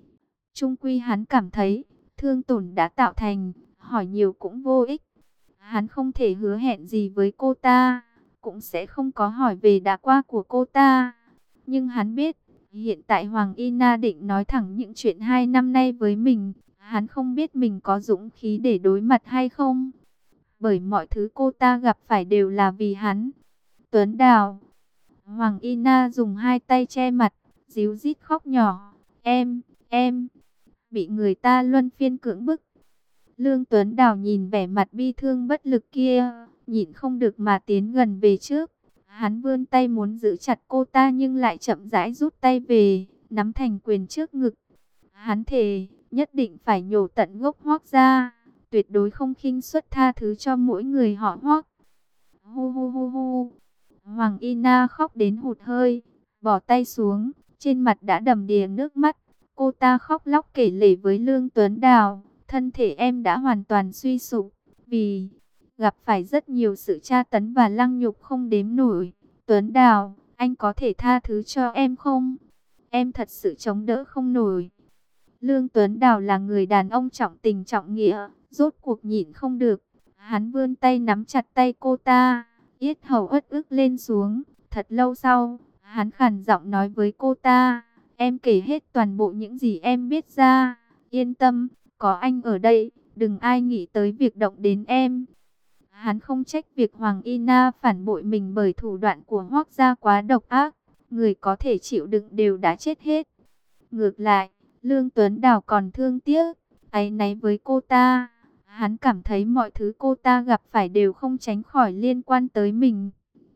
Chung quy hắn cảm thấy, thương tổn đã tạo thành, hỏi nhiều cũng vô ích. Hắn không thể hứa hẹn gì với cô ta, cũng sẽ không có hỏi về đã qua của cô ta. Nhưng hắn biết, hiện tại Hoàng Y Na định nói thẳng những chuyện hai năm nay với mình. Hắn không biết mình có dũng khí để đối mặt hay không. Bởi mọi thứ cô ta gặp phải đều là vì hắn. Tuấn Đào. Hoàng Y Na dùng hai tay che mặt, díu dít khóc nhỏ: Em, em, bị người ta luân phiên cưỡng bức. Lương Tuấn Đào nhìn vẻ mặt bi thương bất lực kia, nhịn không được mà tiến gần về trước. Hắn vươn tay muốn giữ chặt cô ta nhưng lại chậm rãi rút tay về, nắm thành quyền trước ngực. Hắn thề, nhất định phải nhổ tận gốc Hoắc ra, tuyệt đối không khinh suất tha thứ cho mỗi người họ Hoắc. Hu hu hu hu. Hoàng Y Na khóc đến hụt hơi, bỏ tay xuống, trên mặt đã đầm đìa nước mắt. Cô ta khóc lóc kể lể với Lương Tuấn Đào: thân thể em đã hoàn toàn suy sụp, vì gặp phải rất nhiều sự tra tấn và lăng nhục không đếm nổi. Tuấn Đào, anh có thể tha thứ cho em không? Em thật sự chống đỡ không nổi. Lương Tuấn Đào là người đàn ông trọng tình trọng nghĩa, rốt cuộc nhịn không được. Hắn vươn tay nắm chặt tay cô ta, yết hầu uất ức lên xuống. Thật lâu sau, hắn khàn giọng nói với cô ta, em kể hết toàn bộ những gì em biết ra. Yên tâm, có anh ở đây, đừng ai nghĩ tới việc động đến em. Hắn không trách việc Hoàng Y Na phản bội mình bởi thủ đoạn của Hoắc gia quá độc ác. Người có thể chịu đựng đều đã chết hết. Ngược lại, Lương Tuấn Đào còn thương tiếc, áy náy với cô ta. Hắn cảm thấy mọi thứ cô ta gặp phải đều không tránh khỏi liên quan tới mình.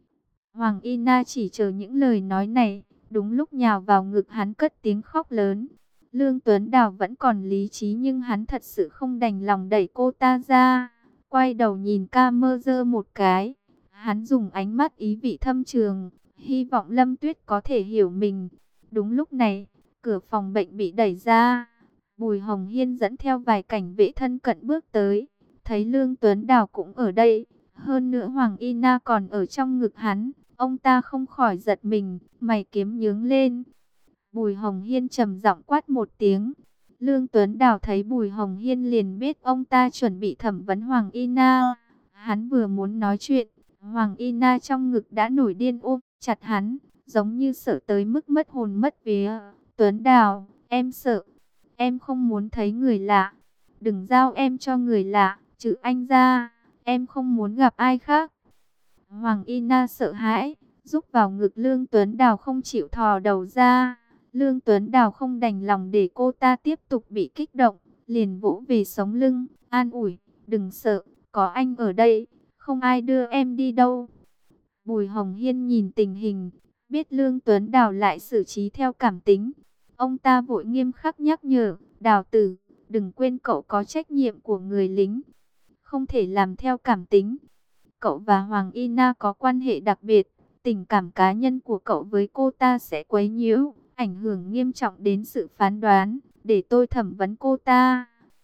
Hoàng Y Na chỉ chờ những lời nói này, đúng lúc nhào vào ngực hắn cất tiếng khóc lớn. Lương Tuấn Đào vẫn còn lý trí nhưng hắn thật sự không đành lòng đẩy cô ta ra. Quay đầu nhìn Ca-mơ-dơ một cái, hắn dùng ánh mắt ý vị thâm trường, hy vọng Lâm Tuyết có thể hiểu mình. Đúng lúc này, cửa phòng bệnh bị đẩy ra. Bùi Hồng Hiên dẫn theo vài cảnh vệ thân cận bước tới. Thấy Lương Tuấn Đào cũng ở đây. Hơn nữa Hoàng Y Na còn ở trong ngực hắn. Ông ta không khỏi giật mình, mày kiếm nhướng lên. Bùi Hồng Hiên trầm giọng quát một tiếng. Lương Tuấn Đào thấy Bùi Hồng Hiên liền biết ông ta chuẩn bị thẩm vấn Hoàng Y Na. Hắn vừa muốn nói chuyện, Hoàng Y Na trong ngực đã nổi điên ôm chặt hắn, giống như sợ tới mức mất hồn mất vía. Tuấn Đào, em sợ, em không muốn thấy người lạ. Đừng giao em cho người lạ, trừ anh ra, em không muốn gặp ai khác. Hoàng Y Na sợ hãi, rúc vào ngực Lương Tuấn Đào không chịu thò đầu ra. Lương Tuấn Đào không đành lòng để cô ta tiếp tục bị kích động, liền vỗ về sống lưng, an ủi, đừng sợ, có anh ở đây, không ai đưa em đi đâu. Bùi Hồng Hiên nhìn tình hình, biết Lương Tuấn Đào lại xử trí theo cảm tính. Ông ta vội nghiêm khắc nhắc nhở, Đào tử, đừng quên cậu có trách nhiệm của người lính, không thể làm theo cảm tính. Cậu và Hoàng Y Na có quan hệ đặc biệt, tình cảm cá nhân của cậu với cô ta sẽ quấy nhiễu, ảnh hưởng nghiêm trọng đến sự phán đoán, để tôi thẩm vấn cô ta.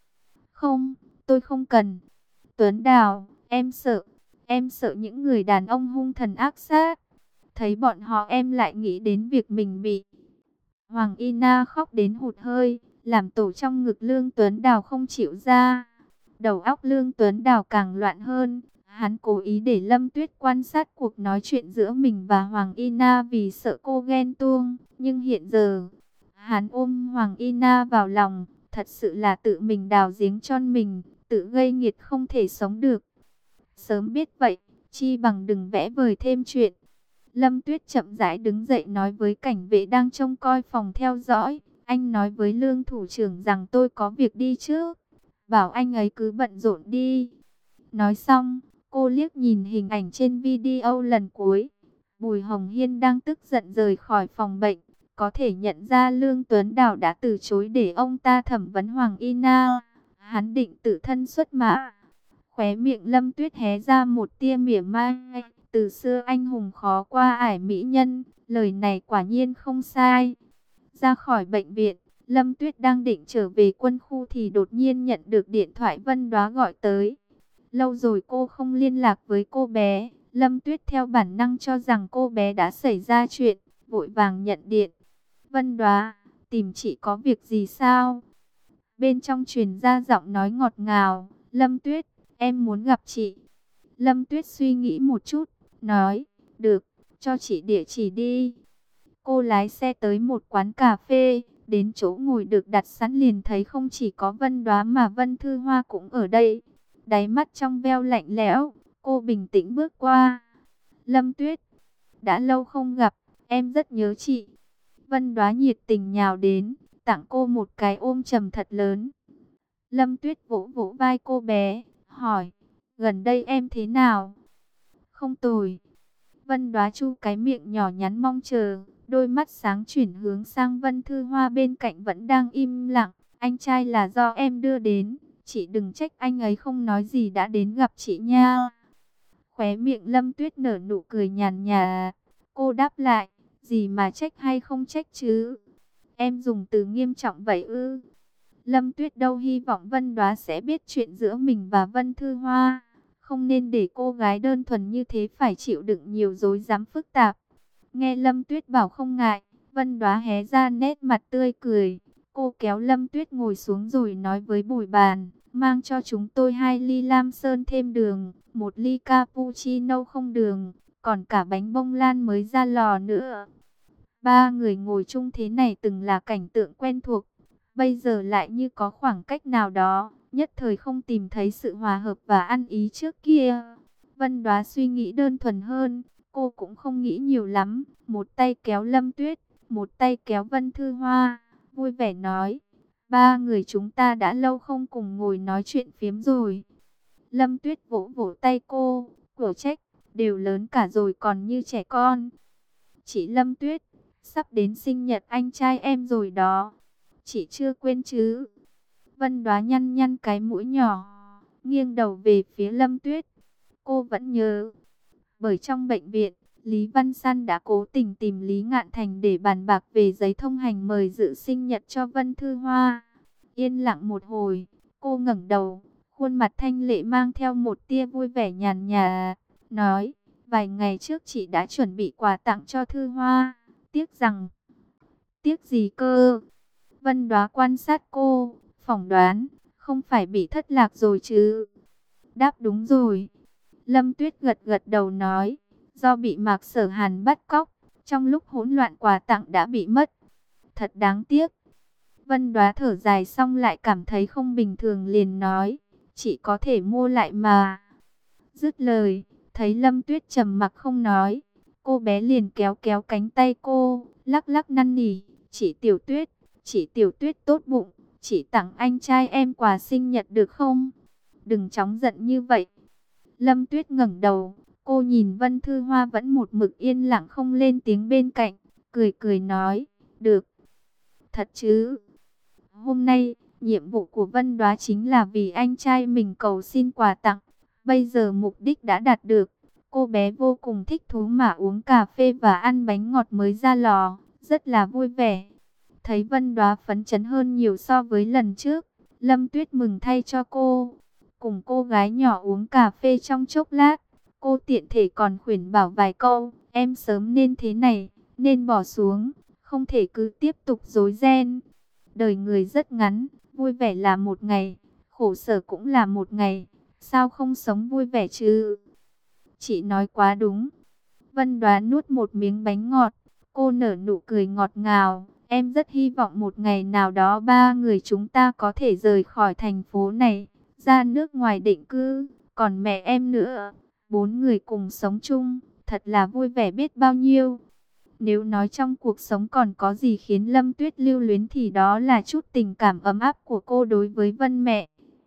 Không, tôi không cần. Tuấn Đào, em sợ, em sợ những người đàn ông hung thần ác sát. Thấy bọn họ em lại nghĩ đến việc mình bị. Hoàng Y Na khóc đến hụt hơi, làm tổ trong ngực Lương Tuấn Đào không chịu ra. Đầu óc Lương Tuấn Đào càng loạn hơn. Hắn cố ý để Lâm Tuyết quan sát cuộc nói chuyện giữa mình và Hoàng Y Na vì sợ cô ghen tuông. Nhưng hiện giờ, hắn ôm Hoàng Y Na vào lòng, thật sự là tự mình đào giếng chôn mình, tự gây nghiệt không thể sống được. Sớm biết vậy, chi bằng đừng vẽ vời thêm chuyện. Lâm Tuyết chậm rãi đứng dậy nói với cảnh vệ đang trông coi phòng theo dõi. Anh nói với Lương thủ trưởng rằng tôi có việc đi trước, bảo anh ấy cứ bận rộn đi. Nói xong, cô liếc nhìn hình ảnh trên video lần cuối. Bùi Hồng Hiên đang tức giận rời khỏi phòng bệnh. Có thể nhận ra Lương Tuấn Đào đã từ chối để ông ta thẩm vấn Hoàng Y Na. Hắn định tự thân xuất mã. Khóe miệng Lâm Tuyết hé ra một tia mỉa mai. Từ xưa anh hùng khó qua ải mỹ nhân. Lời này quả nhiên không sai. Ra khỏi bệnh viện, Lâm Tuyết đang định trở về quân khu thì đột nhiên nhận được điện thoại Vân Đóa gọi tới. Lâu rồi cô không liên lạc với cô bé. Lâm Tuyết theo bản năng cho rằng cô bé đã xảy ra chuyện, vội vàng nhận điện. Vân Đóa, tìm chị có việc gì sao? Bên trong truyền ra giọng nói ngọt ngào. Lâm Tuyết, em muốn gặp chị. Lâm Tuyết suy nghĩ một chút, nói, được, cho chị địa chỉ đi. Cô lái xe tới một quán cà phê, đến chỗ ngồi được đặt sẵn liền thấy không chỉ có Vân Đóa mà Vân Thư Hoa cũng ở đây. Đáy mắt trong veo lạnh lẽo, cô bình tĩnh bước qua. Lâm Tuyết, đã lâu không gặp, em rất nhớ chị. Vân Đóa nhiệt tình nhào đến, tặng cô một cái ôm chầm thật lớn. Lâm Tuyết vỗ vỗ vai cô bé, hỏi, gần đây em thế nào? Không tồi. Vân Đóa chu cái miệng nhỏ nhắn mong chờ, đôi mắt sáng chuyển hướng sang Vân Thư Hoa bên cạnh vẫn đang im lặng. Anh trai là do em đưa đến, chị đừng trách anh ấy không nói gì đã đến gặp chị nha. Khóe miệng Lâm Tuyết nở nụ cười nhàn nhạt. Cô đáp lại, gì mà trách hay không trách chứ? Em dùng từ nghiêm trọng vậy ư? Lâm Tuyết đâu hy vọng Vân Đoá sẽ biết chuyện giữa mình và Vân Thư Hoa. Không nên để cô gái đơn thuần như thế phải chịu đựng nhiều rối rắm phức tạp. Nghe Lâm Tuyết bảo không ngại, Vân Đoá hé ra nét mặt tươi cười. Cô kéo Lâm Tuyết ngồi xuống rồi nói với Bùi Bàn, mang cho chúng tôi hai ly lam sơn thêm đường, một ly cappuccino không đường, còn cả bánh bông lan mới ra lò nữa. Ba người ngồi chung thế này từng là cảnh tượng quen thuộc, bây giờ lại như có khoảng cách nào đó, nhất thời không tìm thấy sự hòa hợp và ăn ý trước kia. Vân Đoá suy nghĩ đơn thuần hơn, cô cũng không nghĩ nhiều lắm, một tay kéo Lâm Tuyết, một tay kéo Vân Thư Hoa, vui vẻ nói, ba người chúng ta đã lâu không cùng ngồi nói chuyện phiếm rồi. Lâm Tuyết vỗ vỗ tay cô, cổ trách, đều lớn cả rồi còn như trẻ con. Chị Lâm Tuyết, sắp đến sinh nhật anh trai em rồi đó, chị chưa quên chứ? Vân Đoá nhăn nhăn cái mũi nhỏ, nghiêng đầu về phía Lâm Tuyết. Cô vẫn nhớ, bởi trong bệnh viện, Lý Văn San đã cố tình tìm Lý Ngạn Thành để bàn bạc về giấy thông hành mời dự sinh nhật cho Vân Thư Hoa. Yên lặng một hồi, cô ngẩng đầu, khuôn mặt thanh lệ mang theo một tia vui vẻ nhàn nhạt, nói, vài ngày trước chị đã chuẩn bị quà tặng cho Thư Hoa, tiếc rằng... Tiếc gì cơ? Vân Đoá quan sát cô, phỏng đoán, không phải bị thất lạc rồi chứ? Đáp đúng rồi. Lâm Tuyết gật gật đầu nói, do bị Mạc Sở Hàn bắt cóc, trong lúc hỗn loạn quà tặng đã bị mất. Thật đáng tiếc. Vân Đoá thở dài xong lại cảm thấy không bình thường liền nói, chị có thể mua lại mà. Dứt lời, thấy Lâm Tuyết trầm mặc không nói, cô bé liền kéo kéo cánh tay cô, lắc lắc năn nỉ, chị Tiểu Tuyết, chị Tiểu Tuyết tốt bụng, chị tặng anh trai em quà sinh nhật được không? Đừng chóng giận như vậy. Lâm Tuyết ngẩng đầu, cô nhìn Vân Thư Hoa vẫn một mực yên lặng không lên tiếng bên cạnh, cười cười nói, được. Thật chứ? Hôm nay, nhiệm vụ của Vân Đoá chính là vì anh trai mình cầu xin quà tặng. Bây giờ mục đích đã đạt được. Cô bé vô cùng thích thú mà uống cà phê và ăn bánh ngọt mới ra lò, rất là vui vẻ. Thấy Vân Đoá phấn chấn hơn nhiều so với lần trước, Lâm Tuyết mừng thay cho cô. Cùng cô gái nhỏ uống cà phê trong chốc lát, cô tiện thể còn khuyên bảo vài câu, em sớm nên thế này, nên bỏ xuống, không thể cứ tiếp tục rối ren. Đời người rất ngắn, vui vẻ là một ngày, khổ sở cũng là một ngày, sao không sống vui vẻ chứ? Chị nói quá đúng. Vân Đoá nuốt một miếng bánh ngọt, cô nở nụ cười ngọt ngào. Em rất hy vọng một ngày nào đó ba người chúng ta có thể rời khỏi thành phố này, ra nước ngoài định cư, còn mẹ em nữa, bốn người cùng sống chung, thật là vui vẻ biết bao nhiêu. Nếu nói trong cuộc sống còn có gì khiến Lâm Tuyết lưu luyến thì đó là chút tình cảm ấm áp của cô đối với Vân mẹ.